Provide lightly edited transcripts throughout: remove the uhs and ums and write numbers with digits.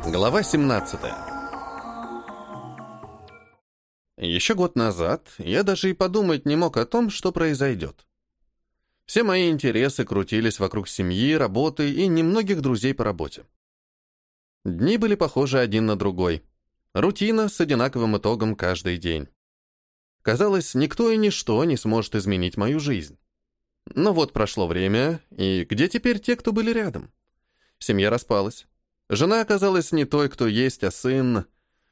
Глава 17. Еще год назад я даже и подумать не мог о том, что произойдет. Все мои интересы крутились вокруг семьи, работы и немногих друзей по работе. Дни были похожи один на другой. Рутина с одинаковым итогом каждый день. Казалось, никто и ничто не сможет изменить мою жизнь. Но вот прошло время, и где теперь те, кто были рядом? Семья распалась. Жена оказалась не той, кто есть, а сын.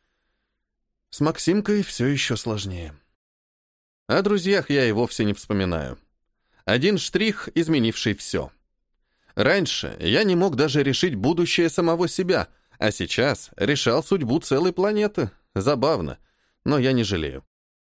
С Максимкой все еще сложнее. О друзьях я и вовсе не вспоминаю. Один штрих, изменивший все. Раньше я не мог даже решить будущее самого себя, а сейчас решал судьбу целой планеты. Забавно, но я не жалею.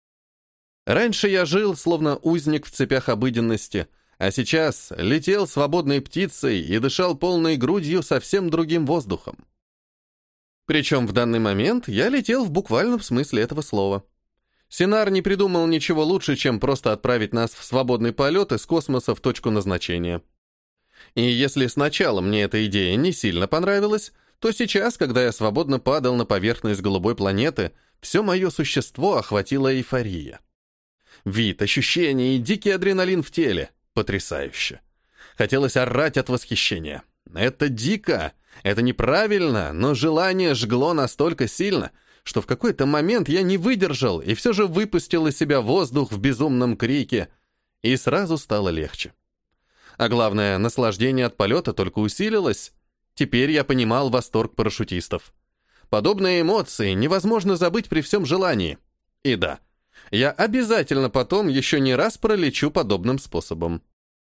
Раньше я жил, словно узник в цепях обыденности, а сейчас летел свободной птицей и дышал полной грудью совсем другим воздухом. Причем в данный момент я летел в буквальном смысле этого слова. Синар не придумал ничего лучше, чем просто отправить нас в свободный полет из космоса в точку назначения. И если сначала мне эта идея не сильно понравилась, то сейчас, когда я свободно падал на поверхность голубой планеты, все мое существо охватила эйфория. Вид, ощущения и дикий адреналин в теле. Потрясающе. Хотелось орать от восхищения. Это дико, это неправильно, но желание жгло настолько сильно, что в какой-то момент я не выдержал и все же выпустил из себя воздух в безумном крике, и сразу стало легче. А главное, наслаждение от полета только усилилось. Теперь я понимал восторг парашютистов. Подобные эмоции невозможно забыть при всем желании. И да, я обязательно потом еще не раз пролечу подобным способом.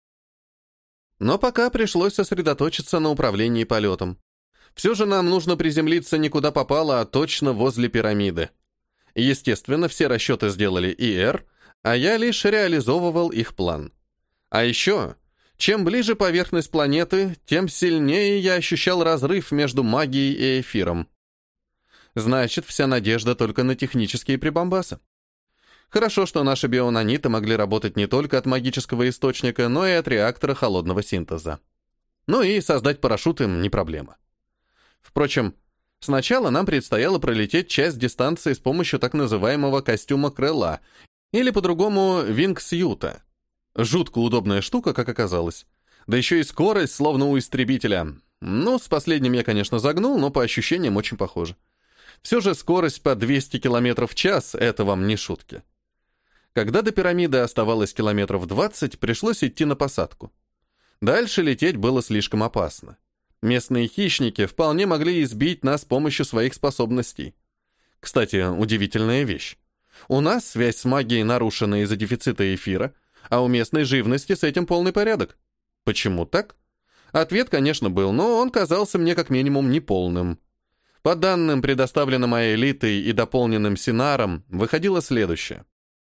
Но пока пришлось сосредоточиться на управлении полетом. Все же нам нужно приземлиться не куда попало, а точно возле пирамиды. Естественно, все расчеты сделали ИР, а я лишь реализовывал их план. А еще, чем ближе поверхность планеты, тем сильнее я ощущал разрыв между магией и эфиром. Значит, вся надежда только на технические прибамбасы. Хорошо, что наши бионаниты могли работать не только от магического источника, но и от реактора холодного синтеза. Ну и создать парашют им не проблема. Впрочем, сначала нам предстояло пролететь часть дистанции с помощью так называемого костюма крыла, или по-другому вингсьюта. Жутко удобная штука, как оказалось. Да еще и скорость, словно у истребителя. Ну, с последним я, конечно, загнул, но по ощущениям очень похоже. Все же скорость по 200 км в час — это вам не шутки. Когда до пирамиды оставалось километров 20, пришлось идти на посадку. Дальше лететь было слишком опасно. Местные хищники вполне могли избить нас с помощью своих способностей. Кстати, удивительная вещь. У нас связь с магией нарушена из-за дефицита эфира, а у местной живности с этим полный порядок. Почему так? Ответ, конечно, был, но он казался мне как минимум неполным. По данным, предоставленным моей элитой и дополненным Синаром, выходило следующее.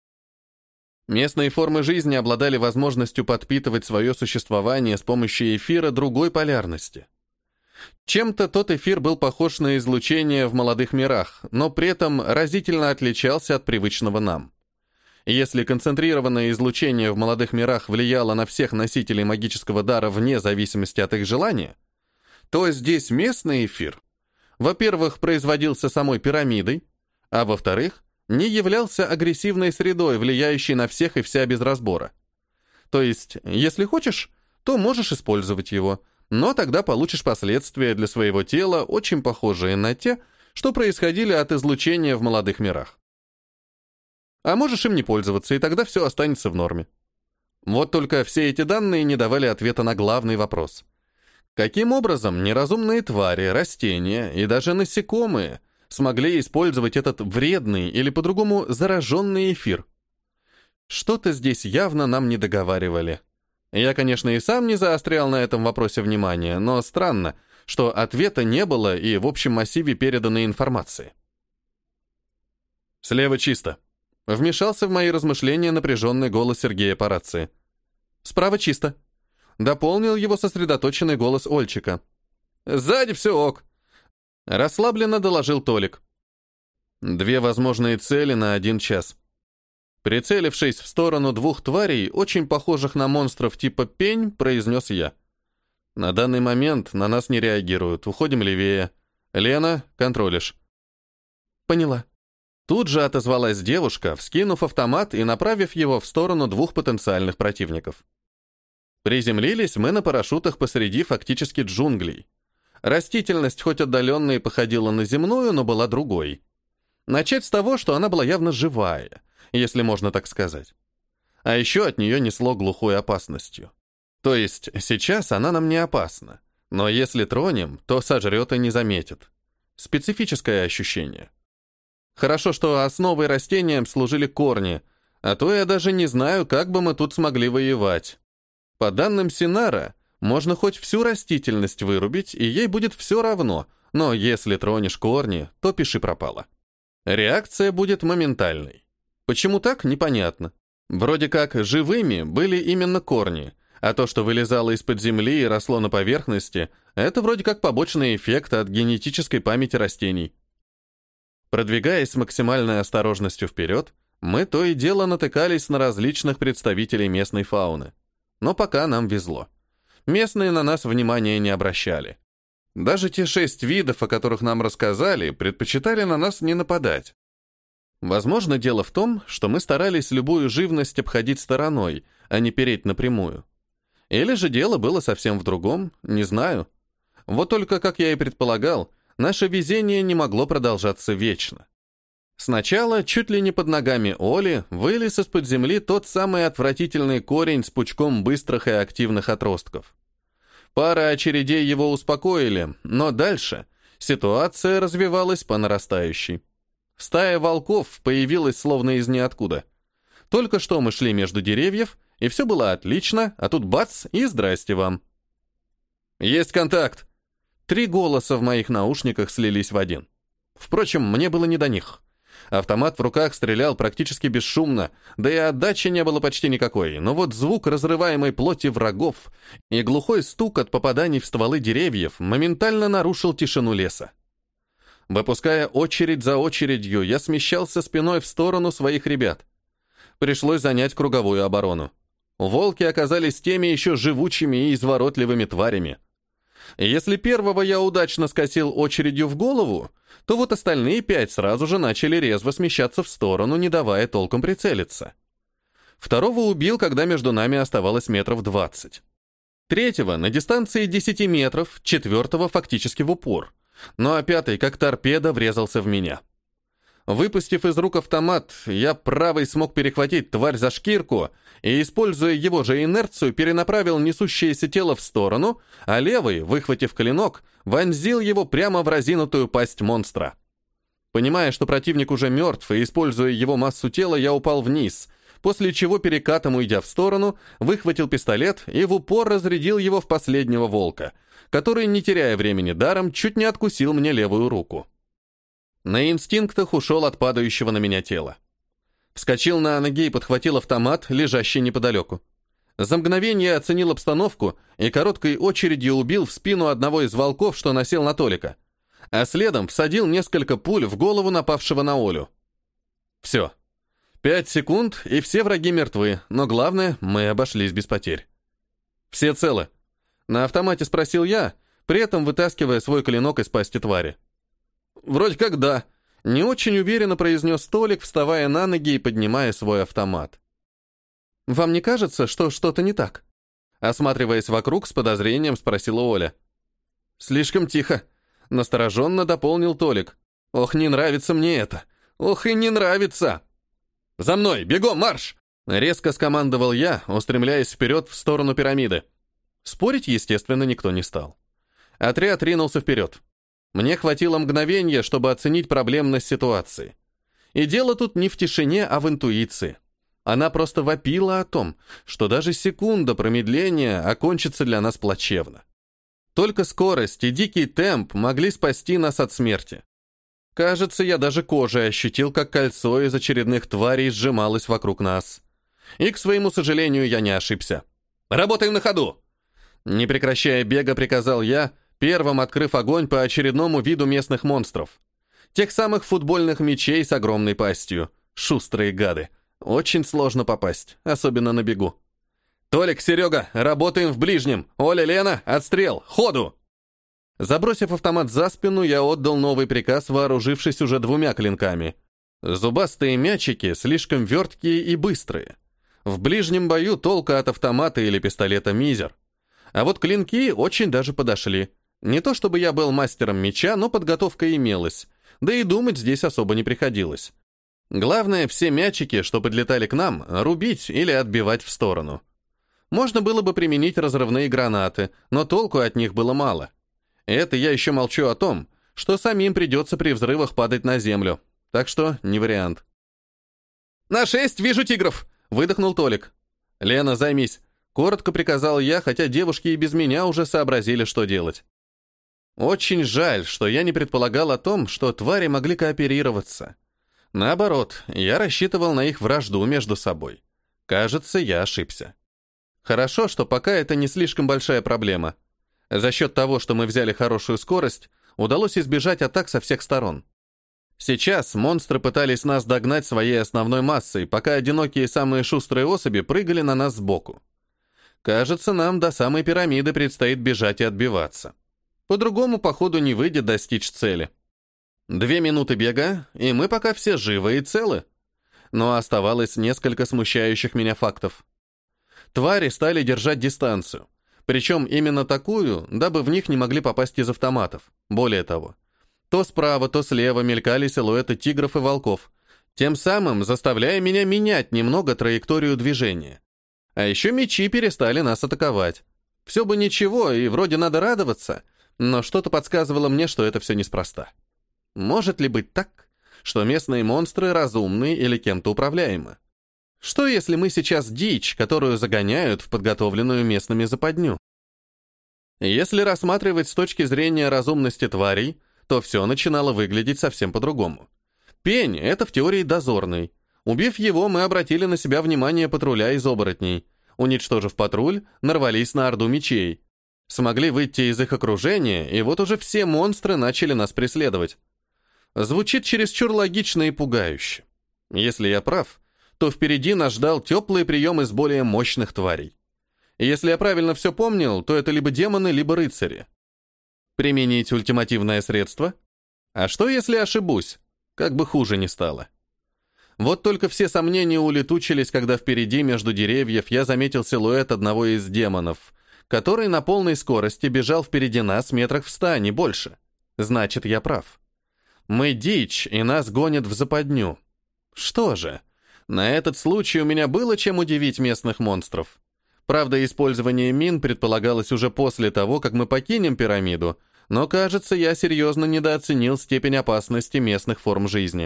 Местные формы жизни обладали возможностью подпитывать свое существование с помощью эфира другой полярности. Чем-то тот эфир был похож на излучение в молодых мирах, но при этом разительно отличался от привычного нам. Если концентрированное излучение в молодых мирах влияло на всех носителей магического дара вне зависимости от их желания, то здесь местный эфир, во-первых, производился самой пирамидой, а во-вторых, не являлся агрессивной средой, влияющей на всех и вся без разбора. То есть, если хочешь, то можешь использовать его, но тогда получишь последствия для своего тела, очень похожие на те, что происходили от излучения в молодых мирах. А можешь им не пользоваться, и тогда все останется в норме. Вот только все эти данные не давали ответа на главный вопрос. Каким образом неразумные твари, растения и даже насекомые смогли использовать этот вредный или по-другому зараженный эфир? Что-то здесь явно нам не договаривали. Я, конечно, и сам не заострял на этом вопросе внимания, но странно, что ответа не было и в общем массиве переданной информации. «Слева чисто», — вмешался в мои размышления напряженный голос Сергея по рации. «Справа чисто», — дополнил его сосредоточенный голос Ольчика. «Сзади все ок», — расслабленно доложил Толик. 2 возможные цели на 1 час. Прицелившись в сторону 2 тварей, очень похожих на монстров типа пень, произнес я. На данный момент на нас не реагируют, уходим левее. Лена, контролишь. Поняла. Тут же отозвалась девушка, вскинув автомат и направив его в сторону двух потенциальных противников. Приземлились мы на парашютах посреди фактически джунглей. Растительность хоть отдаленно и походила на земную, но была другой. Начать с того, что она была явно живая, если можно так сказать. А еще от нее несло глухой опасностью. То есть сейчас она нам не опасна, но если тронем, то сожрет и не заметит. Специфическое ощущение. Хорошо, что основой растениям служили корни, а то я даже не знаю, как бы мы тут смогли воевать. По данным Синара, можно хоть всю растительность вырубить, и ей будет все равно, но если тронешь корни, то пиши пропало. Реакция будет моментальной. Почему так, непонятно. Вроде как живыми были именно корни, а то, что вылезало из-под земли и росло на поверхности, это вроде как побочный эффект от генетической памяти растений. Продвигаясь с максимальной осторожностью вперед, мы то и дело натыкались на различных представителей местной фауны. Но пока нам везло. Местные на нас внимания не обращали. Даже те 6 видов, о которых нам рассказали, предпочитали на нас не нападать. Возможно, дело в том, что мы старались любую живность обходить стороной, а не переть напрямую. Или же дело было совсем в другом, не знаю. Вот только, как я и предполагал, наше везение не могло продолжаться вечно. Сначала, чуть ли не под ногами Оли, вылез из-под земли тот самый отвратительный корень с пучком быстрых и активных отростков. Пара очередей его успокоили, но дальше ситуация развивалась по нарастающей. Стая волков появилась словно из ниоткуда. Только что мы шли между деревьев, и все было отлично, а тут бац, и здрасте вам. «Есть контакт!» 3 голоса в моих наушниках слились в один. Впрочем, мне было не до них. Автомат в руках стрелял практически бесшумно, да и отдачи не было почти никакой, но вот звук разрываемой плоти врагов и глухой стук от попаданий в стволы деревьев моментально нарушил тишину леса. Выпуская очередь за очередью, я смещался спиной в сторону своих ребят. Пришлось занять круговую оборону. Волки оказались теми еще живучими и изворотливыми тварями. Если первого я удачно скосил очередью в голову, то вот остальные 5 сразу же начали резво смещаться в сторону, не давая толком прицелиться. Второго убил, когда между нами оставалось метров 20. Третьего на дистанции 10 метров, четвертого фактически в упор. Ну а 5-й, как торпеда, врезался в меня. Выпустив из рук автомат, я правой смог перехватить тварь за шкирку и, используя его же инерцию, перенаправил несущееся тело в сторону, а левый, выхватив клинок, вонзил его прямо в разинутую пасть монстра. Понимая, что противник уже мертв, и используя его массу тела, я упал вниз, после чего, перекатом уйдя в сторону, выхватил пистолет и в упор разрядил его в последнего волка, который, не теряя времени даром, чуть не откусил мне левую руку. На инстинктах ушел от падающего на меня тела. Вскочил на ноги и подхватил автомат, лежащий неподалеку. За мгновение оценил обстановку и короткой очередью убил в спину одного из волков, что насел на Толика, а следом всадил несколько пуль в голову напавшего на Олю. Все. 5 секунд, и все враги мертвы, но главное, мы обошлись без потерь. «Все целы?» На автомате спросил я, при этом вытаскивая свой клинок из пасти твари. «Вроде как да», — не очень уверенно произнес Толик, вставая на ноги и поднимая свой автомат. «Вам не кажется, что что-то не так?» Осматриваясь вокруг, с подозрением спросила Оля. «Слишком тихо», — настороженно дополнил Толик. «Ох, не нравится мне это! Ох, и не нравится!» «За мной! Бегом, марш!» — резко скомандовал я, устремляясь вперед в сторону пирамиды. Спорить, естественно, никто не стал. Отряд ринулся вперед. Мне хватило мгновения, чтобы оценить проблемность ситуации. И дело тут не в тишине, а в интуиции. Она просто вопила о том, что даже секунда промедления окончится для нас плачевно. Только скорость и дикий темп могли спасти нас от смерти. Кажется, я даже кожей ощутил, как кольцо из очередных тварей сжималось вокруг нас. И, к своему сожалению, я не ошибся. «Работаем на ходу!» Не прекращая бега, приказал я, первым открыв огонь по очередному виду местных монстров. Тех самых футбольных мячей с огромной пастью. Шустрые гады. Очень сложно попасть, особенно на бегу. «Толик, Серега, работаем в ближнем. Оля, Лена, отстрел, ходу!» Забросив автомат за спину, я отдал новый приказ, вооружившись уже 2 клинками. Зубастые мячики слишком верткие и быстрые. В ближнем бою толка от автомата или пистолета мизер. А вот клинки очень даже подошли. Не то чтобы я был мастером меча, но подготовка имелась. Да и думать здесь особо не приходилось. Главное, все мячики, что подлетали к нам, рубить или отбивать в сторону. Можно было бы применить разрывные гранаты, но толку от них было мало. Это я еще молчу о том, что самим придется при взрывах падать на землю. Так что не вариант. «На 6 вижу тигров!» — выдохнул Толик. «Лена, займись!» — коротко приказал я, хотя девушки и без меня уже сообразили, что делать. Очень жаль, что я не предполагал о том, что твари могли кооперироваться. Наоборот, я рассчитывал на их вражду между собой. Кажется, я ошибся. Хорошо, что пока это не слишком большая проблема. За счет того, что мы взяли хорошую скорость, удалось избежать атак со всех сторон. Сейчас монстры пытались нас догнать своей основной массой, пока одинокие самые шустрые особи прыгали на нас сбоку. Кажется, нам до самой пирамиды предстоит бежать и отбиваться. По-другому, походу, не выйдет достичь цели. 2 минуты бега, и мы пока все живы и целы. Но оставалось несколько смущающих меня фактов. Твари стали держать дистанцию. Причем именно такую, дабы в них не могли попасть из автоматов. Более того, то справа, то слева мелькали силуэты тигров и волков, тем самым заставляя меня менять немного траекторию движения. А еще мечи перестали нас атаковать. Все бы ничего, и вроде надо радоваться, но что-то подсказывало мне, что это все неспроста. Может ли быть так, что местные монстры разумны или кем-то управляемы? Что если мы сейчас дичь, которую загоняют в подготовленную местными западню? Если рассматривать с точки зрения разумности тварей, то все начинало выглядеть совсем по-другому. Пень — это в теории дозорный. Убив его, мы обратили на себя внимание патруля из оборотней. Уничтожив патруль, нарвались на орду мечей. Смогли выйти из их окружения, и вот уже все монстры начали нас преследовать. Звучит чересчур логично и пугающе. Если я прав, то впереди нас ждал теплый прием из более мощных тварей. И если я правильно все помнил, то это либо демоны, либо рыцари. Применить ультимативное средство? А что, если ошибусь? Как бы хуже ни стало. Вот только все сомнения улетучились, когда впереди, между деревьев, я заметил силуэт одного из демонов, который на полной скорости бежал впереди нас метрах в 100, не больше. Значит, я прав. Мы дичь, и нас гонят в западню. Что же, на этот случай у меня было чем удивить местных монстров. Правда, использование мин предполагалось уже после того, как мы покинем пирамиду, но, кажется, я серьезно недооценил степень опасности местных форм жизни.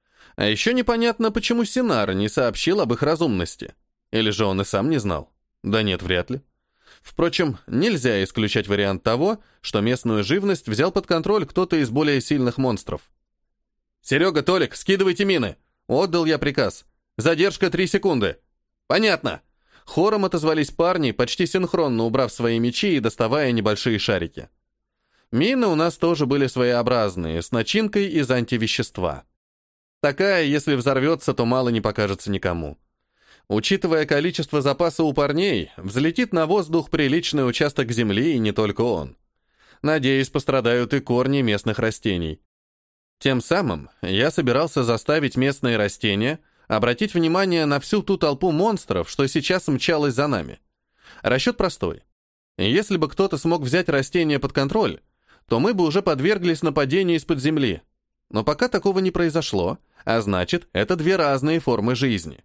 А еще непонятно, почему Синар не сообщил об их разумности. Или же он и сам не знал? Да нет, вряд ли. Впрочем, нельзя исключать вариант того, что местную живность взял под контроль кто-то из более сильных монстров. «Серега, Толик, скидывайте мины!» Отдал я приказ. «Задержка 3 секунды!» «Понятно!» Хором отозвались парни, почти синхронно убрав свои мечи и доставая небольшие шарики. Мины у нас тоже были своеобразные, с начинкой из антивещества. Такая, если взорвется, то мало не покажется никому. Учитывая количество запаса у парней, взлетит на воздух приличный участок земли, и не только он. Надеюсь, пострадают и корни местных растений. Тем самым я собирался заставить местные растения обратить внимание на всю ту толпу монстров, что сейчас мчалась за нами. Расчет простой. Если бы кто-то смог взять растения под контроль, то мы бы уже подверглись нападению из-под земли. Но пока такого не произошло, а значит, это 2 разные формы жизни.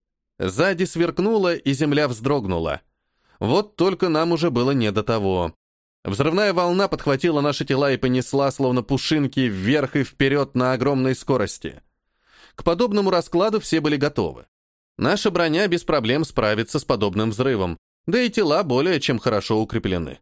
Сзади сверкнуло, и земля вздрогнула. Вот только нам уже было не до того. Взрывная волна подхватила наши тела и понесла, словно пушинки, вверх и вперед на огромной скорости. К подобному раскладу все были готовы. Наша броня без проблем справится с подобным взрывом, да и тела более чем хорошо укреплены.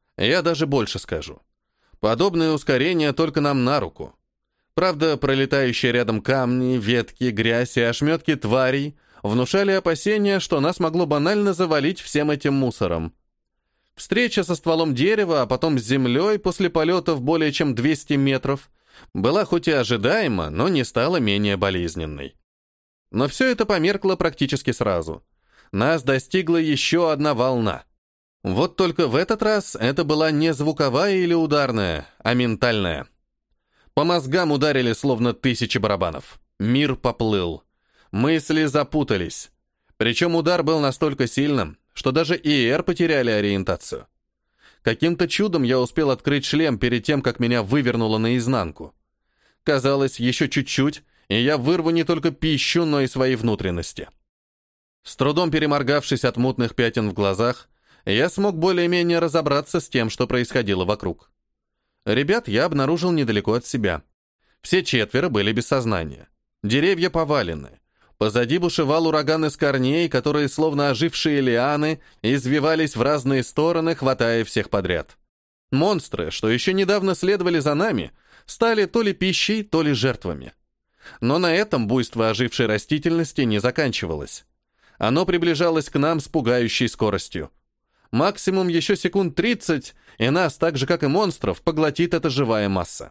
Я даже больше скажу. Подобное ускорение только нам на руку. Правда, пролетающие рядом камни, ветки, грязь и ошметки тварей внушали опасения, что нас могло банально завалить всем этим мусором. Встреча со стволом дерева, а потом с землей после полета в более чем 200 метров была хоть и ожидаема, но не стала менее болезненной. Но все это померкло практически сразу. Нас достигла еще одна волна. Вот только в этот раз это была не звуковая или ударная, а ментальная. По мозгам ударили словно тысячи барабанов. Мир поплыл. Мысли запутались. Причем удар был настолько сильным, что даже ИР потеряли ориентацию. Каким-то чудом я успел открыть шлем перед тем, как меня вывернуло наизнанку. Казалось, еще чуть-чуть, и я вырву не только пищу, но и свои внутренности. С трудом переморгавшись от мутных пятен в глазах, я смог более-менее разобраться с тем, что происходило вокруг. Ребят я обнаружил недалеко от себя. Все четверо были без сознания. Деревья повалены. Позади бушевал ураган из корней, которые, словно ожившие лианы, извивались в разные стороны, хватая всех подряд. Монстры, что еще недавно следовали за нами, стали то ли пищей, то ли жертвами. Но на этом буйство ожившей растительности не заканчивалось. Оно приближалось к нам с пугающей скоростью. Максимум еще секунд 30, и нас, так же как и монстров, поглотит эта живая масса.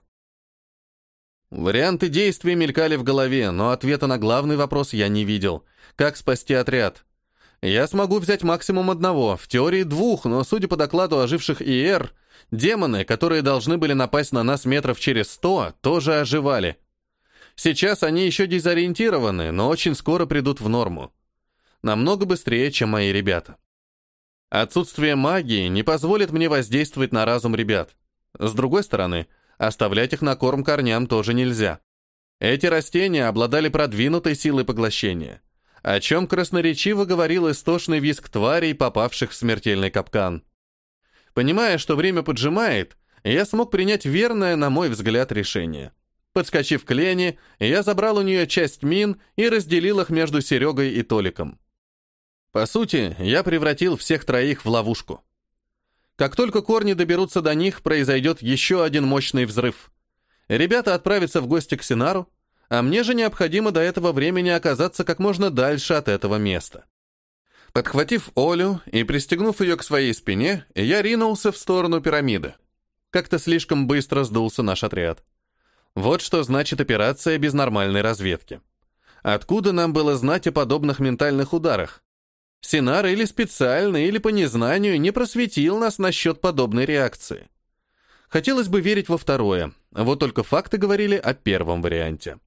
Варианты действий мелькали в голове, но ответа на главный вопрос я не видел. Как спасти отряд? Я смогу взять максимум одного, в теории двух, но, судя по докладу оживших ИР, демоны, которые должны были напасть на нас метров через 100, тоже оживали. Сейчас они еще дезориентированы, но очень скоро придут в норму. Намного быстрее, чем мои ребята. Отсутствие магии не позволит мне воздействовать на разум ребят. С другой стороны, оставлять их на корм корням тоже нельзя. Эти растения обладали продвинутой силой поглощения, о чем красноречиво говорил истошный визг тварей, попавших в смертельный капкан. Понимая, что время поджимает, я смог принять верное, на мой взгляд, решение. Подскочив к Лене, я забрал у нее часть мин и разделил их между Серегой и Толиком. По сути, я превратил всех троих в ловушку. Как только корни доберутся до них, произойдет еще один мощный взрыв. Ребята отправятся в гости к Синару, а мне же необходимо до этого времени оказаться как можно дальше от этого места. Подхватив Олю и пристегнув ее к своей спине, я ринулся в сторону пирамиды. Как-то слишком быстро сдулся наш отряд. Вот что значит операция без нормальной разведки. Откуда нам было знать о подобных ментальных ударах? Синар или специально, или по незнанию не просветил нас насчет подобной реакции. Хотелось бы верить во второе, вот только факты говорили о первом варианте.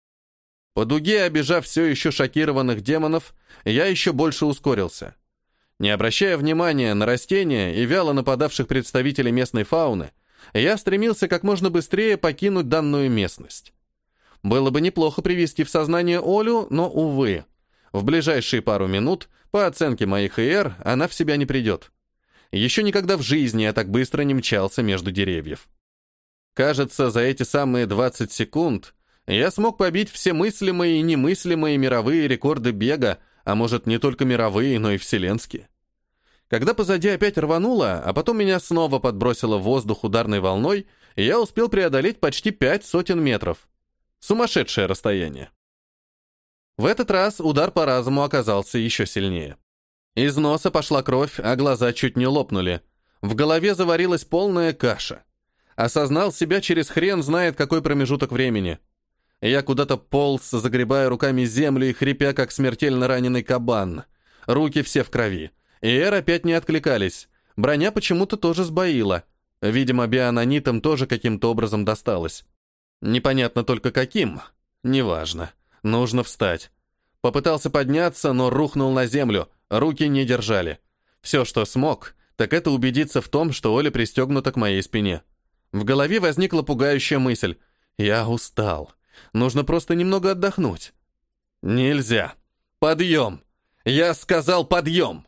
По дуге, обежав все еще шокированных демонов, я еще больше ускорился. Не обращая внимания на растения и вяло нападавших представителей местной фауны, я стремился как можно быстрее покинуть данную местность. Было бы неплохо привести в сознание Олю, но, увы, в ближайшие пару минут, по оценке моих ИР, она в себя не придет. Еще никогда в жизни я так быстро не мчался между деревьев. Кажется, за эти самые 20 секунд я смог побить все мыслимые и немыслимые мировые рекорды бега, а может, не только мировые, но и вселенские. Когда позади опять рвануло, а потом меня снова подбросило в воздух ударной волной, я успел преодолеть почти 5 сотен метров. Сумасшедшее расстояние. В этот раз удар по разуму оказался еще сильнее. Из носа пошла кровь, а глаза чуть не лопнули. В голове заварилась полная каша. Осознал себя через хрен знает какой промежуток времени. Я куда-то полз, загребая руками землю и хрипя, как смертельно раненый кабан. Руки все в крови. ИР опять не откликались. Броня почему-то тоже сбоила. Видимо, бионанитам тоже каким-то образом досталось. Непонятно только каким. Неважно. Нужно встать. Попытался подняться, но рухнул на землю. Руки не держали. Все, что смог, так это убедиться в том, что Оля пристегнута к моей спине. В голове возникла пугающая мысль. Я устал. Нужно просто немного отдохнуть. Нельзя. Подъем. Я сказал подъем.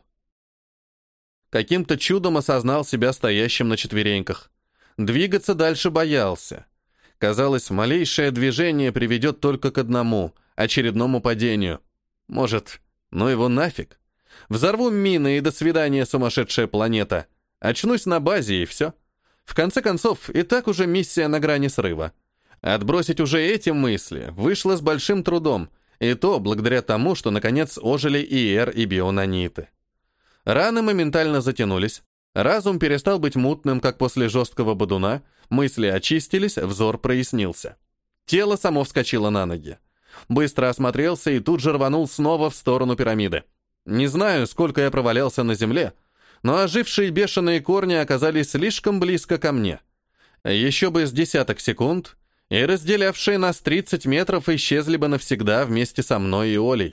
Каким-то чудом осознал себя стоящим на четвереньках. Двигаться дальше боялся. Казалось, малейшее движение приведет только к одному — очередному падению. Может, ну его нафиг? Взорву мины и до свидания, сумасшедшая планета. Очнусь на базе и все. В конце концов, и так уже миссия на грани срыва. Отбросить уже эти мысли вышло с большим трудом, и то благодаря тому, что наконец ожили ИР и бионаниты. Раны моментально затянулись, разум перестал быть мутным, как после жесткого бодуна, мысли очистились, взор прояснился. Тело само вскочило на ноги. Быстро осмотрелся и тут же рванул снова в сторону пирамиды. Не знаю, сколько я провалялся на земле, но ожившие бешеные корни оказались слишком близко ко мне. Еще бы с десяток секунд, и разделявшие нас 30 метров исчезли бы навсегда вместе со мной и Олей.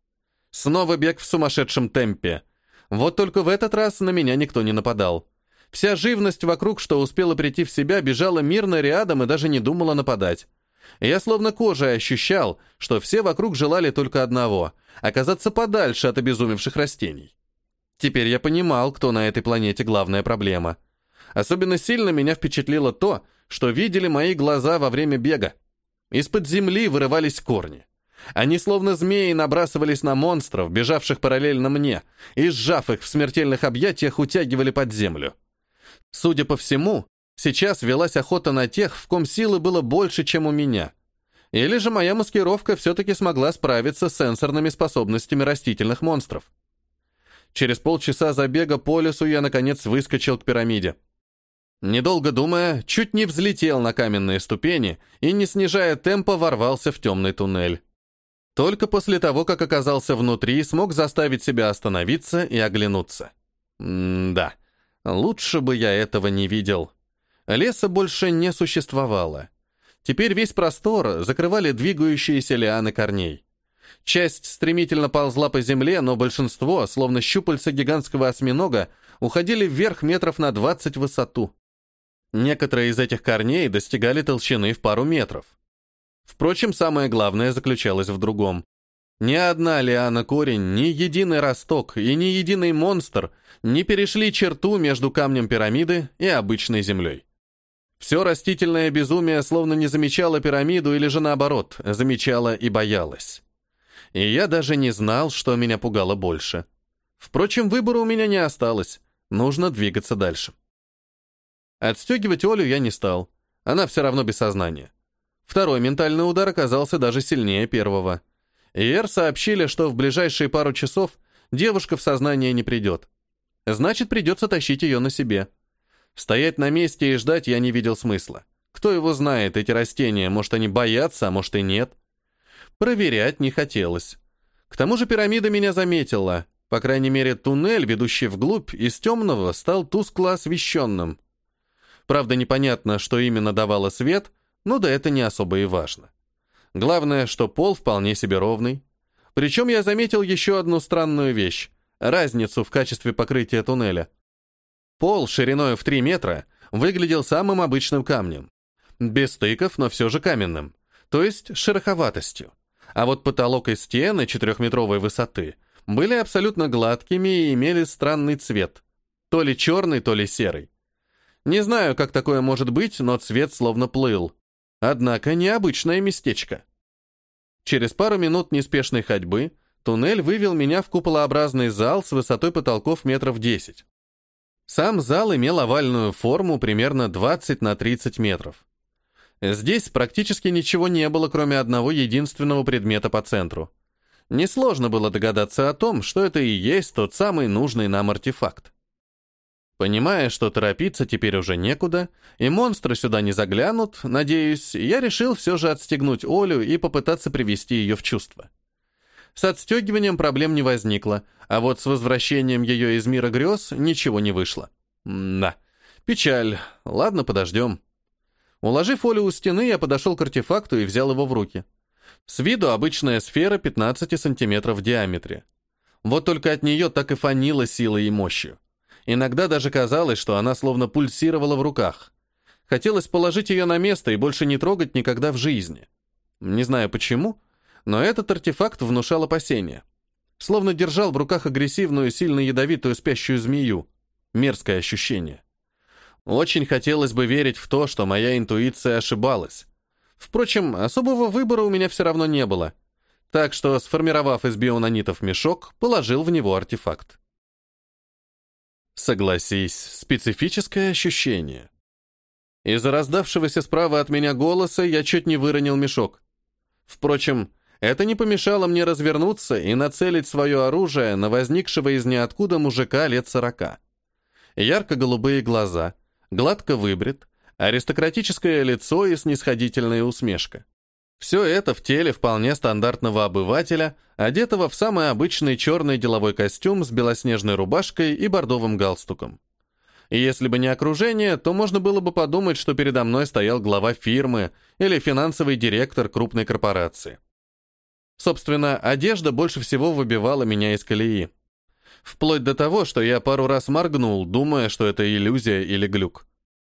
Снова бег в сумасшедшем темпе. Вот только в этот раз на меня никто не нападал. Вся живность вокруг, что успела прийти в себя, бежала мирно рядом и даже не думала нападать. Я словно кожей ощущал, что все вокруг желали только одного — оказаться подальше от обезумевших растений. Теперь я понимал, кто на этой планете главная проблема. Особенно сильно меня впечатлило то, что видели мои глаза во время бега. Из-под земли вырывались корни. Они словно змеи набрасывались на монстров, бежавших параллельно мне, и, сжав их в смертельных объятиях, утягивали под землю. Судя по всему, сейчас велась охота на тех, в ком силы было больше, чем у меня. Или же моя маскировка все-таки смогла справиться с сенсорными способностями растительных монстров. Через полчаса забега по лесу я, наконец, выскочил к пирамиде. Недолго думая, чуть не взлетел на каменные ступени и, не снижая темпа, ворвался в темный туннель. Только после того, как оказался внутри, смог заставить себя остановиться и оглянуться. Да, лучше бы я этого не видел. Леса больше не существовало. Теперь весь простор закрывали двигающиеся лианы корней. Часть стремительно ползла по земле, но большинство, словно щупальца гигантского осьминога, уходили вверх метров на 20 в высоту. Некоторые из этих корней достигали толщины в пару метров. Впрочем, самое главное заключалось в другом. Ни одна лиана-корень, ни единый росток и ни единый монстр не перешли черту между камнем пирамиды и обычной землей. Все растительное безумие словно не замечало пирамиду или же наоборот, замечало и боялось. И я даже не знал, что меня пугало больше. Впрочем, выбора у меня не осталось, нужно двигаться дальше. Отстегивать Олю я не стал, она все равно без сознания. Второй ментальный удар оказался даже сильнее первого. ИР сообщили, что в ближайшие пару часов девушка в сознание не придет. Значит, придется тащить ее на себе. Стоять на месте и ждать я не видел смысла. Кто его знает, эти растения, может, они боятся, а может и нет. Проверять не хотелось. К тому же пирамида меня заметила. По крайней мере, туннель, ведущий вглубь, из темного стал тускло освещенным. Правда, непонятно, что именно давало свет, но да это не особо и важно. Главное, что пол вполне себе ровный. Причем я заметил еще одну странную вещь — разницу в качестве покрытия туннеля. Пол шириной в 3 метра выглядел самым обычным камнем. Без стыков, но все же каменным, то есть шероховатостью. А вот потолок и стены 4-метровой высоты были абсолютно гладкими и имели странный цвет. То ли черный, то ли серый. Не знаю, как такое может быть, но цвет словно плыл. Однако необычное местечко. Через пару минут неспешной ходьбы туннель вывел меня в куполообразный зал с высотой потолков метров 10. Сам зал имел овальную форму примерно 20 на 30 метров. Здесь практически ничего не было, кроме одного единственного предмета по центру. Несложно было догадаться о том, что это и есть тот самый нужный нам артефакт. Понимая, что торопиться теперь уже некуда, и монстры сюда не заглянут, надеюсь, я решил все же отстегнуть Олю и попытаться привести ее в чувство. С отстегиванием проблем не возникло, а вот с возвращением ее из мира грез ничего не вышло. Да, печаль. Ладно, подождем. Уложив Олю у стены, я подошел к артефакту и взял его в руки. С виду обычная сфера 15 сантиметров в диаметре. Вот только от нее так и фанило силой и мощью. Иногда даже казалось, что она словно пульсировала в руках. Хотелось положить ее на место и больше не трогать никогда в жизни. Не знаю почему, но этот артефакт внушал опасения. Словно держал в руках агрессивную, сильно ядовитую спящую змею. Мерзкое ощущение. Очень хотелось бы верить в то, что моя интуиция ошибалась. Впрочем, особого выбора у меня все равно не было. Так что, сформировав из бионанитов мешок, положил в него артефакт. Согласись, специфическое ощущение. Из-за раздавшегося справа от меня голоса я чуть не выронил мешок. Впрочем, это не помешало мне развернуться и нацелить свое оружие на возникшего из ниоткуда мужика лет 40. Ярко-голубые глаза, гладко выбрит, аристократическое лицо и снисходительная усмешка. Все это в теле вполне стандартного обывателя, одетого в самый обычный черный деловой костюм с белоснежной рубашкой и бордовым галстуком. И если бы не окружение, то можно было бы подумать, что передо мной стоял глава фирмы или финансовый директор крупной корпорации. Собственно, одежда больше всего выбивала меня из колеи. Вплоть до того, что я пару раз моргнул, думая, что это иллюзия или глюк.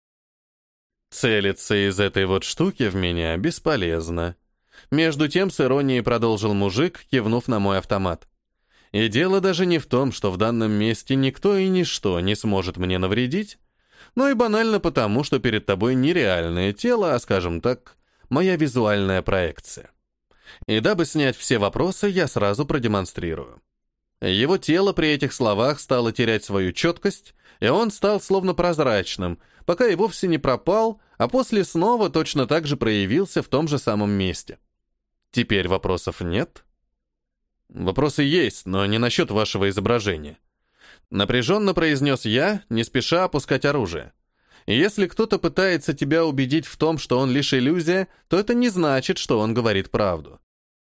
Целиться из этой вот штуки в меня бесполезно. Между тем с иронией продолжил мужик, кивнув на мой автомат. И дело даже не в том, что в данном месте никто и ничто не сможет мне навредить, но и банально потому, что перед тобой не реальное тело, а, скажем так, моя визуальная проекция. И дабы снять все вопросы, я сразу продемонстрирую. Его тело при этих словах стало терять свою четкость, и он стал словно прозрачным, пока и вовсе не пропал, а после снова точно так же проявился в том же самом месте. Теперь вопросов нет? Вопросы есть, но не насчет вашего изображения. Напряженно произнес я, не спеша опускать оружие. И если кто-то пытается тебя убедить в том, что он лишь иллюзия, то это не значит, что он говорит правду.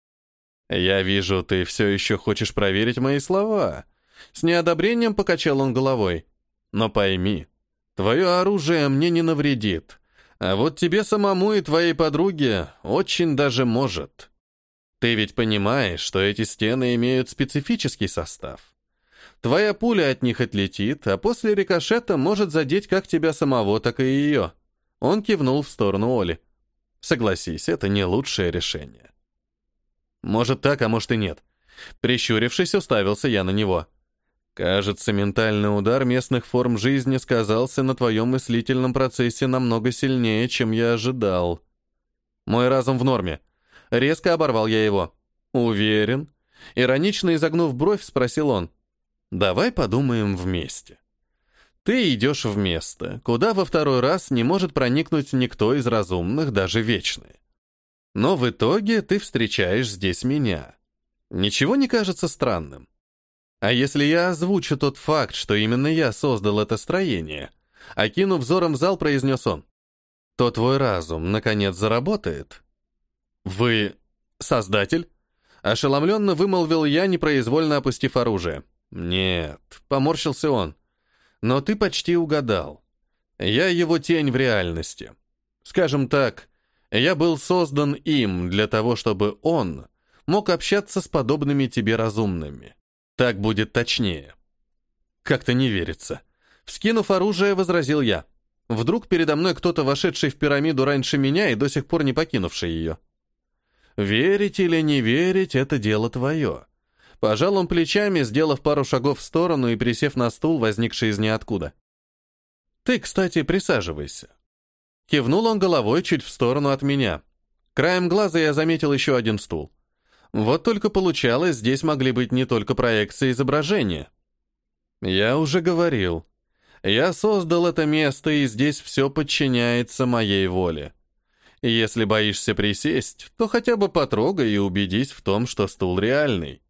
«Я вижу, ты все еще хочешь проверить мои слова». С неодобрением покачал он головой. «Но пойми, твое оружие мне не навредит, а вот тебе самому и твоей подруге очень даже может. Ты ведь понимаешь, что эти стены имеют специфический состав. Твоя пуля от них отлетит, а после рикошета может задеть как тебя самого, так и ее». Он кивнул в сторону Оли. «Согласись, это не лучшее решение». «Может так, а может и нет». Прищурившись, уставился я на него. «Кажется, ментальный удар местных форм жизни сказался на твоем мыслительном процессе намного сильнее, чем я ожидал. Мой разум в норме». Резко оборвал я его. «Уверен?» Иронично изогнув бровь, спросил он. «Давай подумаем вместе. Ты идешь в место, куда во второй раз не может проникнуть никто из разумных, даже вечные. Но в итоге ты встречаешь здесь меня. Ничего не кажется странным? А если я озвучу тот факт, что именно я создал это строение?» Окинув взором зал, произнес он. «То твой разум, наконец, заработает». «Вы создатель?» Ошеломленно вымолвил я, непроизвольно опустив оружие. «Нет», — поморщился он. «Но ты почти угадал. Я его тень в реальности. Скажем так, я был создан им для того, чтобы он мог общаться с подобными тебе разумными. Так будет точнее». «Как-то не верится». Вскинув оружие, возразил я. Вдруг передо мной кто-то, вошедший в пирамиду раньше меня и до сих пор не покинувший ее. «Верить или не верить — это дело твое». Пожал он плечами, сделав пару шагов в сторону и присев на стул, возникший из ниоткуда. «Ты, кстати, присаживайся». Кивнул он головой чуть в сторону от меня. Краем глаза я заметил еще один стул. Вот только получалось, здесь могли быть не только проекции изображения. Я уже говорил. Я создал это место, и здесь все подчиняется моей воле. Если боишься присесть, то хотя бы потрогай и убедись в том, что стул реальный.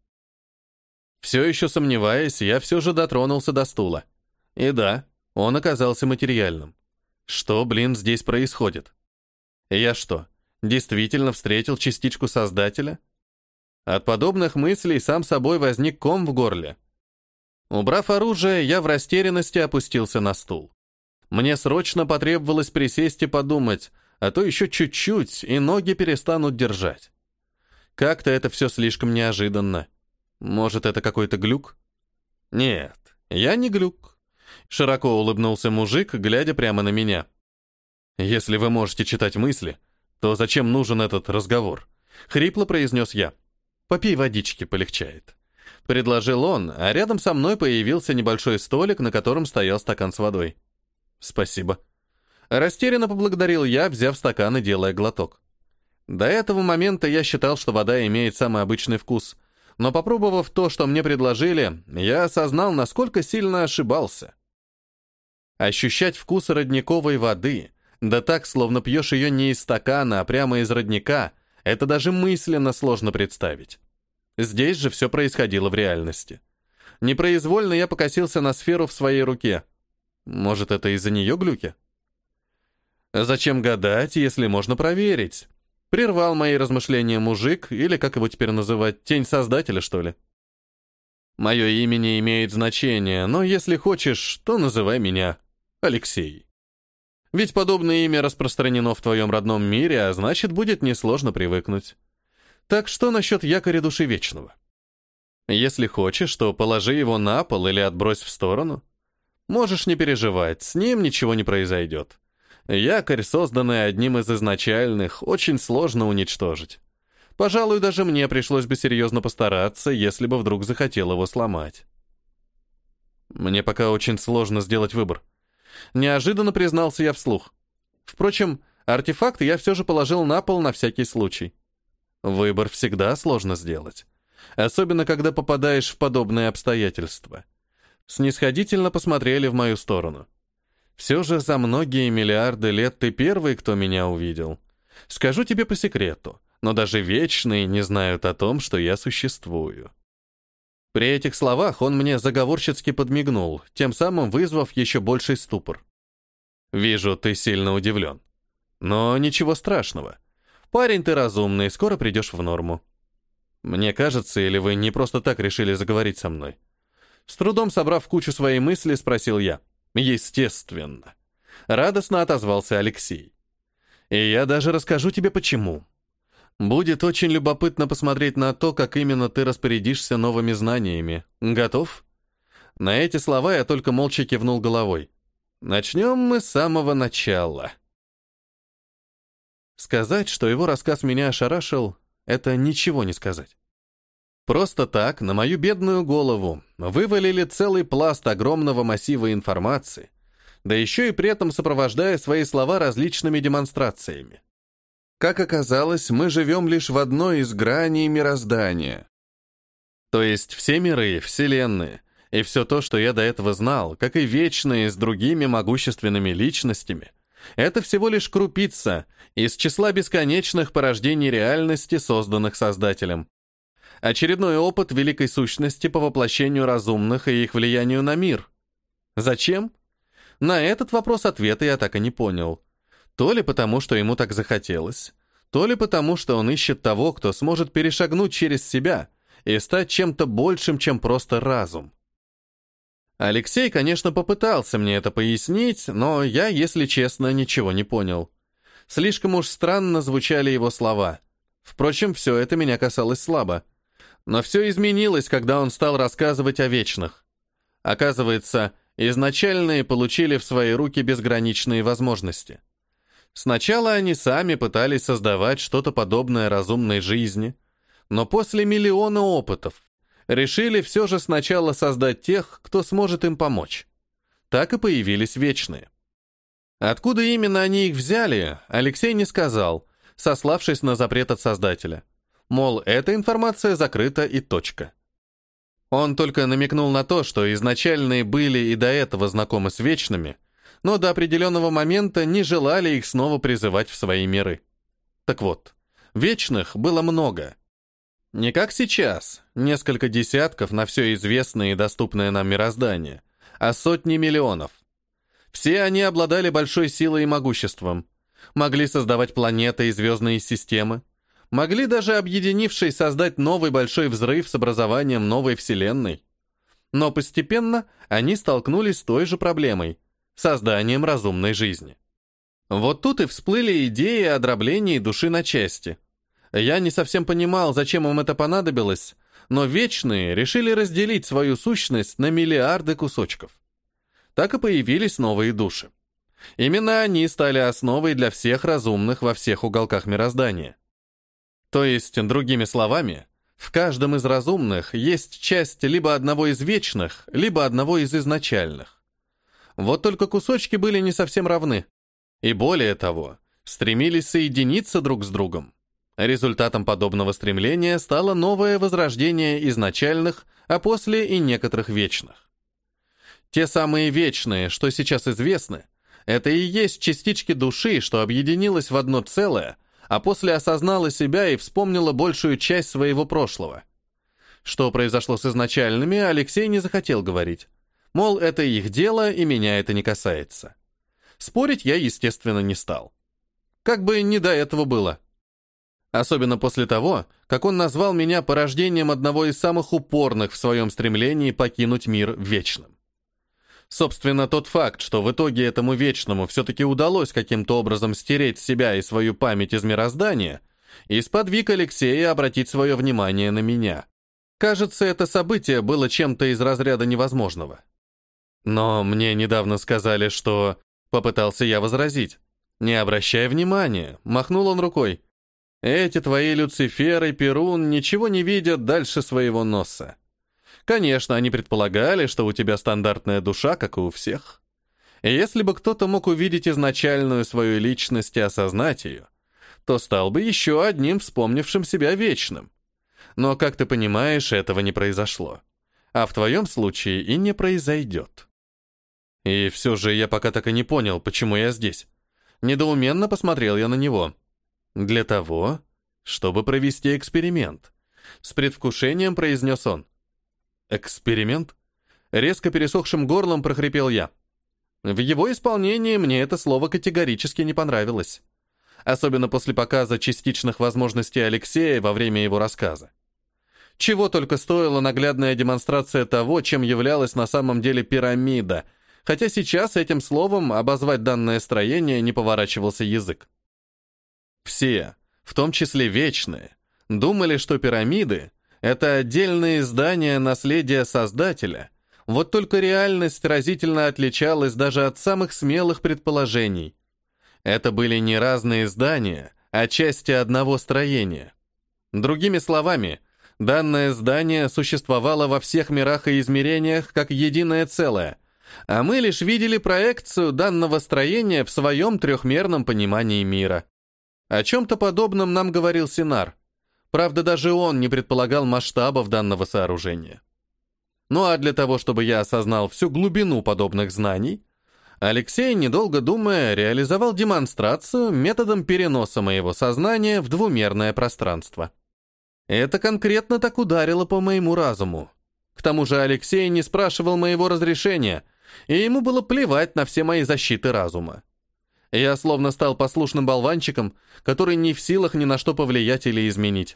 Все еще сомневаясь, я все же дотронулся до стула. И да, он оказался материальным. Что, блин, здесь происходит? Я что, действительно встретил частичку Создателя? От подобных мыслей сам собой возник ком в горле. Убрав оружие, я в растерянности опустился на стул. Мне срочно потребовалось присесть и подумать, а то еще чуть-чуть, и ноги перестанут держать. Как-то это все слишком неожиданно. Может, это какой-то глюк? Нет, я не глюк. Широко улыбнулся мужик, глядя прямо на меня. Если вы можете читать мысли, то зачем нужен этот разговор? Хрипло произнес я. Попей водички, полегчает. Предложил он, а рядом со мной появился небольшой столик, на котором стоял стакан с водой. Спасибо. Растерянно поблагодарил я, взяв стакан и делая глоток. До этого момента я считал, что вода имеет самый обычный вкус, но попробовав то, что мне предложили, я осознал, насколько сильно ошибался. Ощущать вкус родниковой воды, да так, словно пьешь ее не из стакана, а прямо из родника, это даже мысленно сложно представить. Здесь же все происходило в реальности. Непроизвольно я покосился на сферу в своей руке. Может, это из-за нее глюки? Зачем гадать, если можно проверить? Прервал мои размышления мужик, или, как его теперь называть, тень Создателя, что ли? Мое имя не имеет значения, но если хочешь, то называй меня Алексей. Ведь подобное имя распространено в твоем родном мире, а значит, будет несложно привыкнуть. Так что насчет якоря души вечного? Если хочешь, то положи его на пол или отбрось в сторону. Можешь не переживать, с ним ничего не произойдет. Якорь, созданный одним из изначальных, очень сложно уничтожить. Пожалуй, даже мне пришлось бы серьезно постараться, если бы вдруг захотел его сломать. Мне пока очень сложно сделать выбор. Неожиданно признался я вслух. Впрочем, артефакт я все же положил на пол на всякий случай. Выбор всегда сложно сделать. Особенно, когда попадаешь в подобные обстоятельства. Снисходительно посмотрели в мою сторону. Все же за многие миллиарды лет ты первый, кто меня увидел. Скажу тебе по секрету, но даже вечные не знают о том, что я существую. При этих словах он мне заговорщицки подмигнул, тем самым вызвав еще больший ступор. Вижу, ты сильно удивлен. Но ничего страшного. Парень ты разумный, скоро придешь в норму. Мне кажется, или вы не просто так решили заговорить со мной? С трудом собрав в кучу свои мысли, спросил я. Естественно. Радостно отозвался Алексей. И я даже расскажу тебе почему. Будет очень любопытно посмотреть на то, как именно ты распорядишься новыми знаниями. Готов? На эти слова я только молча кивнул головой. Начнем мы с самого начала. Сказать, что его рассказ меня ошарашил, это ничего не сказать. Просто так, на мою бедную голову, вывалили целый пласт огромного массива информации, да еще и при этом сопровождая свои слова различными демонстрациями. Как оказалось, мы живем лишь в одной из граней мироздания. То есть все миры, вселенные, и все то, что я до этого знал, как и вечные с другими могущественными личностями, это всего лишь крупица из числа бесконечных порождений реальности, созданных Создателем. Очередной опыт великой сущности по воплощению разумных и их влиянию на мир. Зачем? На этот вопрос ответа я так и не понял. То ли потому, что ему так захотелось, то ли потому, что он ищет того, кто сможет перешагнуть через себя и стать чем-то большим, чем просто разум. Алексей, конечно, попытался мне это пояснить, но я, если честно, ничего не понял. Слишком уж странно звучали его слова. Впрочем, все это меня касалось слабо. Но все изменилось, когда он стал рассказывать о вечных. Оказывается, изначальные получили в свои руки безграничные возможности. Сначала они сами пытались создавать что-то подобное разумной жизни, но после миллиона опытов решили все же сначала создать тех, кто сможет им помочь. Так и появились вечные. Откуда именно они их взяли, Алексей не сказал, сославшись на запрет от Создателя. Мол, эта информация закрыта и точка. Он только намекнул на то, что изначальные были и до этого знакомы с вечными, но до определенного момента не желали их снова призывать в свои миры. Так вот, вечных было много. Не как сейчас, несколько десятков на все известное и доступное нам мироздание, а сотни миллионов. Все они обладали большой силой и могуществом, могли создавать планеты и звездные системы, могли даже объединившись создать новый большой взрыв с образованием новой вселенной. Но постепенно они столкнулись с той же проблемой – созданием разумной жизни. Вот тут и всплыли идеи о дроблении души на части. Я не совсем понимал, зачем им это понадобилось, но вечные решили разделить свою сущность на миллиарды кусочков. Так и появились новые души. Именно они стали основой для всех разумных во всех уголках мироздания. То есть, другими словами, в каждом из разумных есть часть либо одного из вечных, либо одного из изначальных. Вот только кусочки были не совсем равны. И более того, стремились соединиться друг с другом. Результатом подобного стремления стало новое возрождение изначальных, а после и некоторых вечных. Те самые вечные, что сейчас известны, это и есть частички души, что объединилось в одно целое, а после осознала себя и вспомнила большую часть своего прошлого. Что произошло с изначальными, Алексей не захотел говорить. Мол, это их дело, и меня это не касается. Спорить я, естественно, не стал. Как бы не до этого было. Особенно после того, как он назвал меня порождением одного из самых упорных в своем стремлении покинуть мир вечным. Собственно, тот факт, что в итоге этому вечному все-таки удалось каким-то образом стереть себя и свою память из мироздания, и сподвиг Алексея обратить свое внимание на меня. Кажется, это событие было чем-то из разряда невозможного. Но мне недавно сказали, что... Попытался я возразить. «Не обращай внимания», — махнул он рукой. «Эти твои Люцифер и Перун ничего не видят дальше своего носа. Конечно, они предполагали, что у тебя стандартная душа, как и у всех. И если бы кто-то мог увидеть изначальную свою личность и осознать ее, то стал бы еще одним вспомнившим себя вечным. Но, как ты понимаешь, этого не произошло. А в твоем случае и не произойдет». И все же я пока так и не понял, почему я здесь. Недоуменно посмотрел я на него. «Для того, чтобы провести эксперимент», — с предвкушением произнес он. «Эксперимент?» Резко пересохшим горлом прохрипел я. В его исполнении мне это слово категорически не понравилось. Особенно после показа частичных возможностей Алексея во время его рассказа. Чего только стоила наглядная демонстрация того, чем являлась на самом деле пирамида, хотя сейчас этим словом обозвать данное строение не поворачивался язык. Все, в том числе вечные, думали, что пирамиды — это отдельные здания наследия Создателя, вот только реальность разительно отличалась даже от самых смелых предположений. Это были не разные здания, а части одного строения. Другими словами, данное здание существовало во всех мирах и измерениях как единое целое, а мы лишь видели проекцию данного строения в своем трехмерном понимании мира. О чем-то подобном нам говорил Синар. Правда, даже он не предполагал масштабов данного сооружения. Ну а для того, чтобы я осознал всю глубину подобных знаний, Алексей, недолго думая, реализовал демонстрацию методом переноса моего сознания в двумерное пространство. Это конкретно так ударило по моему разуму. К тому же Алексей не спрашивал моего разрешения, и ему было плевать на все мои защиты разума. Я словно стал послушным болванчиком, который не в силах ни на что повлиять или изменить.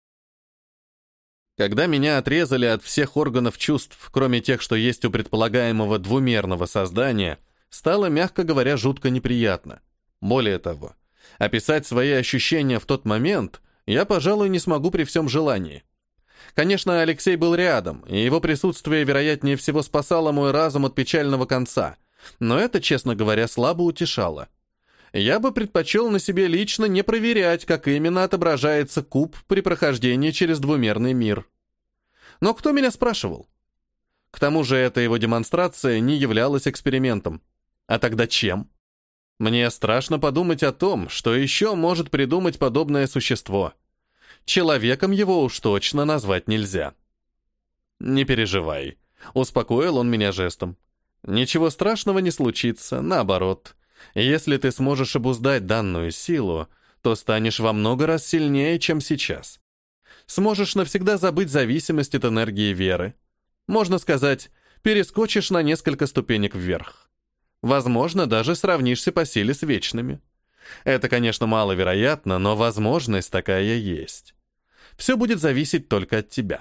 Когда меня отрезали от всех органов чувств, кроме тех, что есть у предполагаемого двумерного создания, стало, мягко говоря, жутко неприятно. Более того, описать свои ощущения в тот момент я, пожалуй, не смогу при всем желании. Конечно, Алексей был рядом, и его присутствие, вероятнее всего, спасало мой разум от печального конца, но это, честно говоря, слабо утешало. Я бы предпочел на себе лично не проверять, как именно отображается куб при прохождении через двумерный мир. Но кто меня спрашивал? К тому же эта его демонстрация не являлась экспериментом. А тогда чем? Мне страшно подумать о том, что еще может придумать подобное существо. Человеком его уж точно назвать нельзя. «Не переживай», — успокоил он меня жестом. «Ничего страшного не случится, наоборот. Если ты сможешь обуздать данную силу, то станешь во много раз сильнее, чем сейчас. Сможешь навсегда забыть зависимость от энергии веры. Можно сказать, перескочишь на несколько ступенек вверх. Возможно, даже сравнишься по силе с вечными. Это, конечно, маловероятно, но возможность такая есть. Все будет зависеть только от тебя».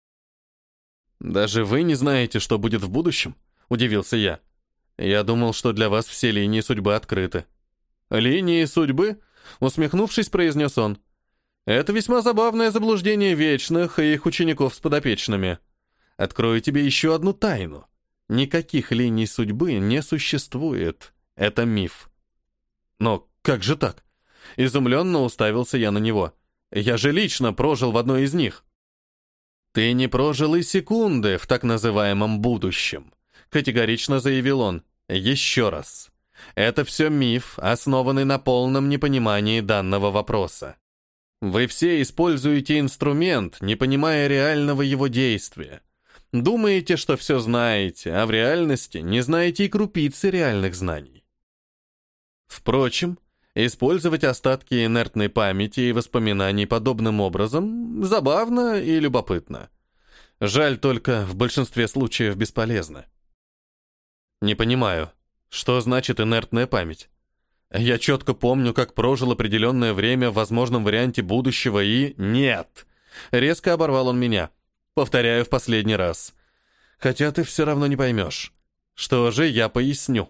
«Даже вы не знаете, что будет в будущем?» — удивился я. «Я думал, что для вас все линии судьбы открыты». «Линии судьбы?» — усмехнувшись, произнес он. «Это весьма забавное заблуждение вечных и их учеников с подопечными. Открою тебе еще одну тайну. Никаких линий судьбы не существует. Это миф». «Но как же так?» Изумленно уставился я на него. «Я же лично прожил в одной из них». «Ты не прожил и секунды в так называемом будущем», категорично заявил он. «Еще раз. Это все миф, основанный на полном непонимании данного вопроса. Вы все используете инструмент, не понимая реального его действия. Думаете, что все знаете, а в реальности не знаете и крупицы реальных знаний. Впрочем, использовать остатки инертной памяти и воспоминаний подобным образом забавно и любопытно. Жаль только, в большинстве случаев бесполезно». «Не понимаю, что значит инертная память?» Я четко помню, как прожил определенное время в возможном варианте будущего и... Нет! Резко оборвал он меня. Повторяю в последний раз. Хотя ты все равно не поймешь. Что же, я поясню.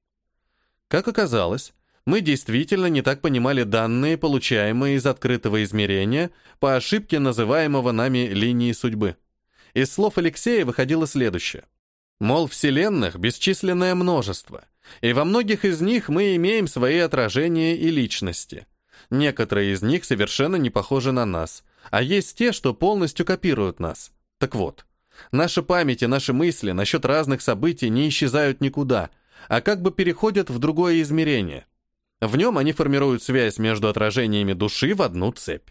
Как оказалось, мы действительно не так понимали данные, получаемые из открытого измерения, по ошибке называемого нами линией судьбы. Из слов Алексея выходило следующее. Мол, вселенных бесчисленное множество, и во многих из них мы имеем свои отражения и личности. Некоторые из них совершенно не похожи на нас, а есть те, что полностью копируют нас. Так вот, наша память и наши мысли насчет разных событий не исчезают никуда, а как бы переходят в другое измерение. В нем они формируют связь между отражениями души в одну цепь.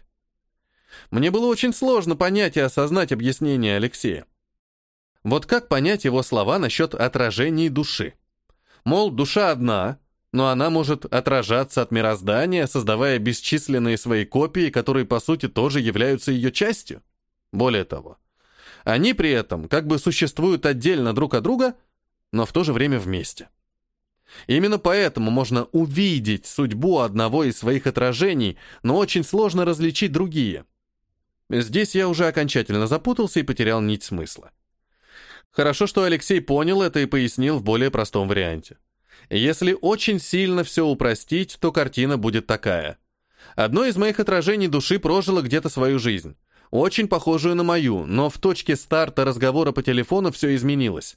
Мне было очень сложно понять и осознать объяснение Алексея. Вот как понять его слова насчет отражений души? Мол, душа одна, но она может отражаться от мироздания, создавая бесчисленные свои копии, которые, по сути, тоже являются ее частью. Более того, они при этом как бы существуют отдельно друг от друга, но в то же время вместе. Именно поэтому можно увидеть судьбу одного из своих отражений, но очень сложно различить другие. Здесь я уже окончательно запутался и потерял нить смысла. Хорошо, что Алексей понял это и пояснил в более простом варианте. Если очень сильно все упростить, то картина будет такая. Одно из моих отражений души прожило где-то свою жизнь, очень похожую на мою, но в точке старта разговора по телефону все изменилось.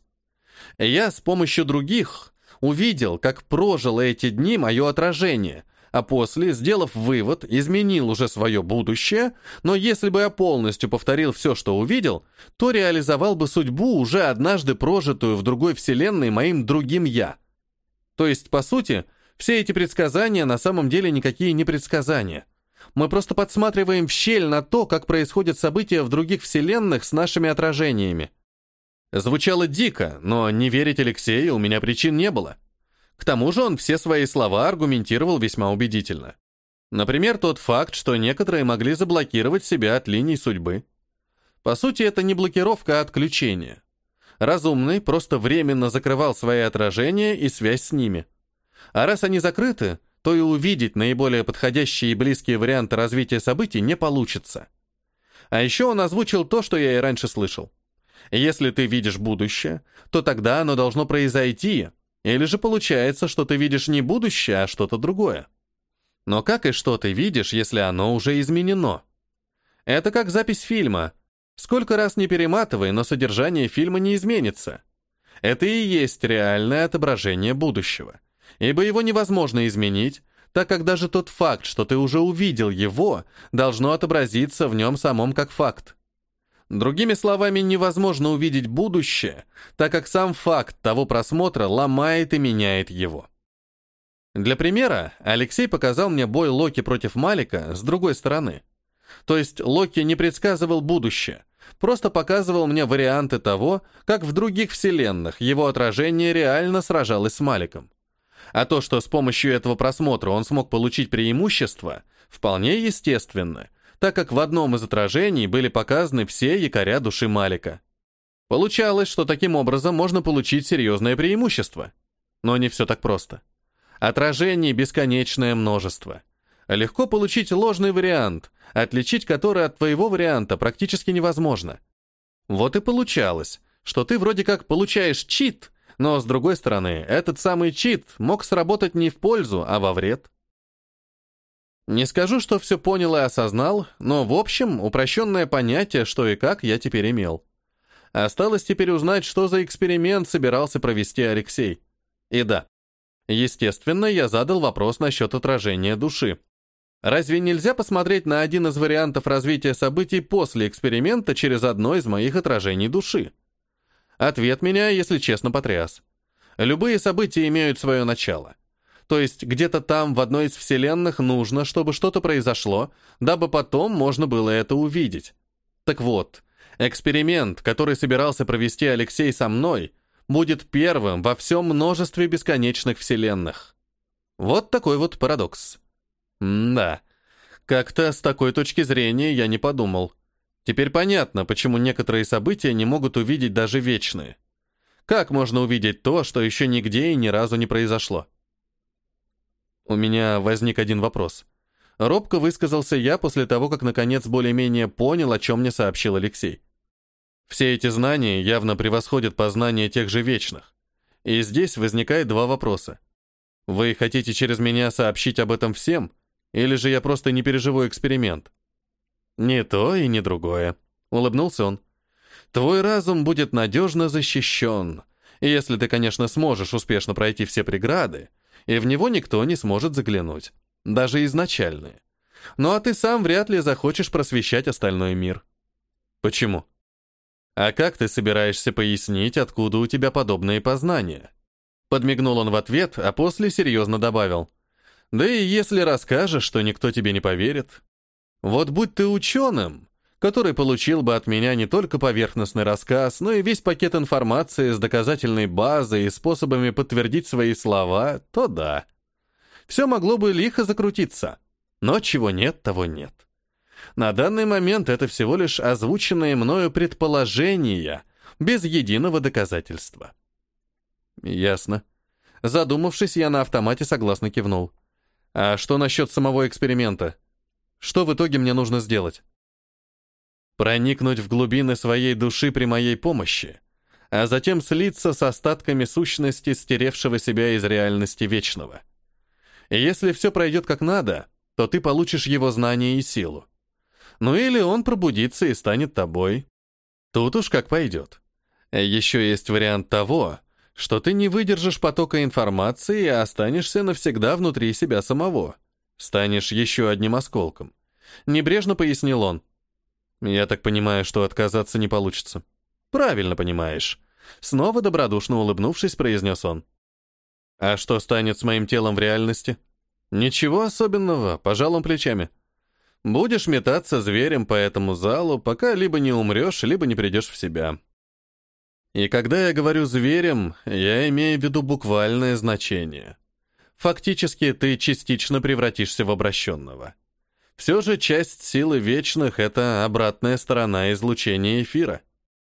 Я с помощью других увидел, как прожило эти дни мое отражение, а после, сделав вывод, изменил уже свое будущее, но если бы я полностью повторил все, что увидел, то реализовал бы судьбу, уже однажды прожитую в другой вселенной моим другим «я». То есть, по сути, все эти предсказания на самом деле никакие не предсказания. Мы просто подсматриваем в щель на то, как происходят события в других вселенных с нашими отражениями. Звучало дико, но не верить Алексею у меня причин не было. К тому же он все свои слова аргументировал весьма убедительно. Например, тот факт, что некоторые могли заблокировать себя от линий судьбы. По сути, это не блокировка, а отключение. Разумный просто временно закрывал свои отражения и связь с ними. А раз они закрыты, то и увидеть наиболее подходящие и близкие варианты развития событий не получится. А еще он озвучил то, что я и раньше слышал. Если ты видишь будущее, то тогда оно должно произойти. Или же получается, что ты видишь не будущее, а что-то другое. Но как и что ты видишь, если оно уже изменено? Это как запись фильма. Сколько раз не перематывай, но содержание фильма не изменится. Это и есть реальное отображение будущего. Ибо его невозможно изменить, так как даже тот факт, что ты уже увидел его, должно отобразиться в нем самом как факт. Другими словами, невозможно увидеть будущее, так как сам факт того просмотра ломает и меняет его. Для примера, Алексей показал мне бой Локи против Малика с другой стороны. То есть Локи не предсказывал будущее, просто показывал мне варианты того, как в других вселенных его отражение реально сражалось с Маликом. А то, что с помощью этого просмотра он смог получить преимущество, вполне естественно, так как в одном из отражений были показаны все якоря души Малика. Получалось, что таким образом можно получить серьезное преимущество. Но не все так просто. Отражений бесконечное множество. Легко получить ложный вариант, отличить который от твоего варианта практически невозможно. Вот и получалось, что ты вроде как получаешь чит, но с другой стороны, этот самый чит мог сработать не в пользу, а во вред. Не скажу, что все понял и осознал, но в общем, упрощенное понятие, что и как, я теперь имел. Осталось теперь узнать, что за эксперимент собирался провести Алексей. И да, естественно, я задал вопрос насчет отражения души. Разве нельзя посмотреть на один из вариантов развития событий после эксперимента через одно из моих отражений души? Ответ меня, если честно, потряс. Любые события имеют свое начало. То есть где-то там, в одной из вселенных, нужно, чтобы что-то произошло, дабы потом можно было это увидеть. Так вот, эксперимент, который собирался провести Алексей со мной, будет первым во всем множестве бесконечных вселенных. Вот такой вот парадокс. Да, как-то с такой точки зрения я не подумал. Теперь понятно, почему некоторые события не могут увидеть даже вечные. Как можно увидеть то, что еще нигде и ни разу не произошло? У меня возник один вопрос. Робко высказался я после того, как наконец более-менее понял, о чем мне сообщил Алексей. Все эти знания явно превосходят познания тех же вечных. И здесь возникает два вопроса. Вы хотите через меня сообщить об этом всем, или же я просто не переживу эксперимент? Не то и не другое, улыбнулся он. Твой разум будет надежно защищен, если ты, конечно, сможешь успешно пройти все преграды, и в него никто не сможет заглянуть, даже изначальные. Ну а ты сам вряд ли захочешь просвещать остальной мир. Почему? А как ты собираешься пояснить, откуда у тебя подобные познания? Подмигнул он в ответ, а после серьезно добавил. Да и если расскажешь, то никто тебе не поверит. Вот будь ты ученым, который получил бы от меня не только поверхностный рассказ, но и весь пакет информации с доказательной базой и способами подтвердить свои слова, то да. Все могло бы лихо закрутиться, но чего нет, того нет. На данный момент это всего лишь озвученные мною предположения, без единого доказательства. Ясно. Задумавшись, я на автомате согласно кивнул. А что насчет самого эксперимента? Что в итоге мне нужно сделать? Проникнуть в глубины своей души при моей помощи, а затем слиться с остатками сущности, стеревшего себя из реальности вечного. И если все пройдет как надо, то ты получишь его знание и силу. Ну или он пробудится и станет тобой. Тут уж как пойдет. Еще есть вариант того, что ты не выдержишь потока информации и останешься навсегда внутри себя самого. Станешь еще одним осколком. Небрежно пояснил он. Я так понимаю, что отказаться не получится. Правильно понимаешь. Снова добродушно улыбнувшись, произнес он. А что станет с моим телом в реальности? Ничего особенного, пожал он плечами. Будешь метаться зверем по этому залу, пока либо не умрешь, либо не придешь в себя. И когда я говорю «зверем», я имею в виду буквальное значение. Фактически ты частично превратишься в обращенного. Все же часть силы вечных — это обратная сторона излучения эфира.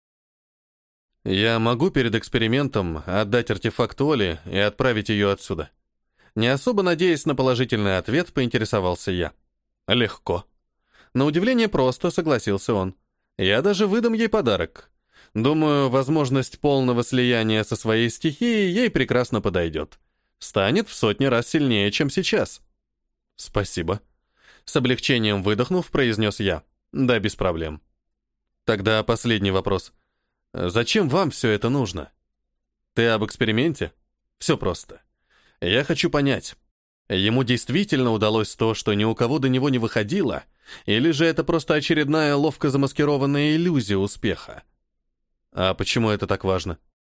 Я могу перед экспериментом отдать артефакт Оли и отправить ее отсюда. Не особо надеясь на положительный ответ, поинтересовался я. Легко. На удивление просто, согласился он. Я даже выдам ей подарок. Думаю, возможность полного слияния со своей стихией ей прекрасно подойдет. Станет в сотни раз сильнее, чем сейчас. Спасибо. С облегчением выдохнув, произнес я. Да, без проблем. Тогда последний вопрос. Зачем вам все это нужно? Ты об эксперименте? Все просто. Я хочу понять, ему действительно удалось то, что ни у кого до него не выходило, или же это просто очередная ловко замаскированная иллюзия успеха? А почему это так важно?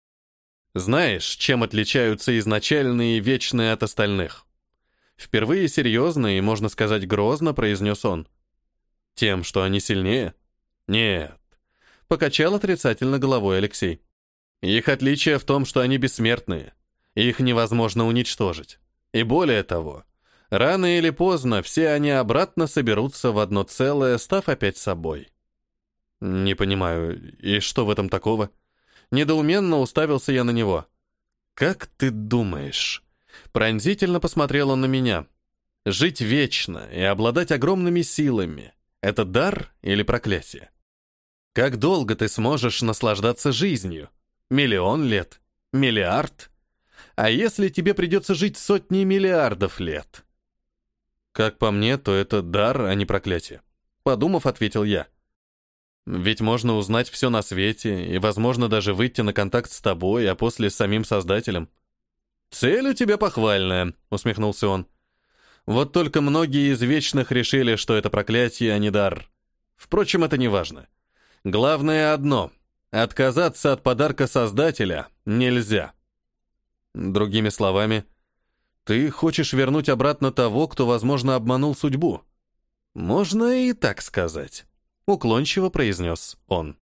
Знаешь, чем отличаются изначальные и вечные от остальных? Впервые серьезно и, можно сказать, грозно произнес он. Тем, что они сильнее? Нет. Покачал отрицательно головой Алексей. Их отличие в том, что они бессмертные. Их невозможно уничтожить. И более того, рано или поздно все они обратно соберутся в одно целое, став опять собой. Не понимаю, и что в этом такого? Недоуменно уставился я на него. Как ты думаешь? Пронзительно посмотрел он на меня. Жить вечно и обладать огромными силами — это дар или проклятие? Как долго ты сможешь наслаждаться жизнью? 1 000 000 лет? Миллиард? А если тебе придется жить сотни миллиардов лет? Как по мне, то это дар, а не проклятие. Подумав, ответил я. Ведь можно узнать все на свете и, возможно, даже выйти на контакт с тобой, а после с самим Создателем. «Цель у тебя похвальная», — усмехнулся он. «Вот только многие из вечных решили, что это проклятие, а не дар. Впрочем, это не важно. Главное одно — отказаться от подарка Создателя нельзя». Другими словами, ты хочешь вернуть обратно того, кто, возможно, обманул судьбу? Можно и так сказать, уклончиво произнес он.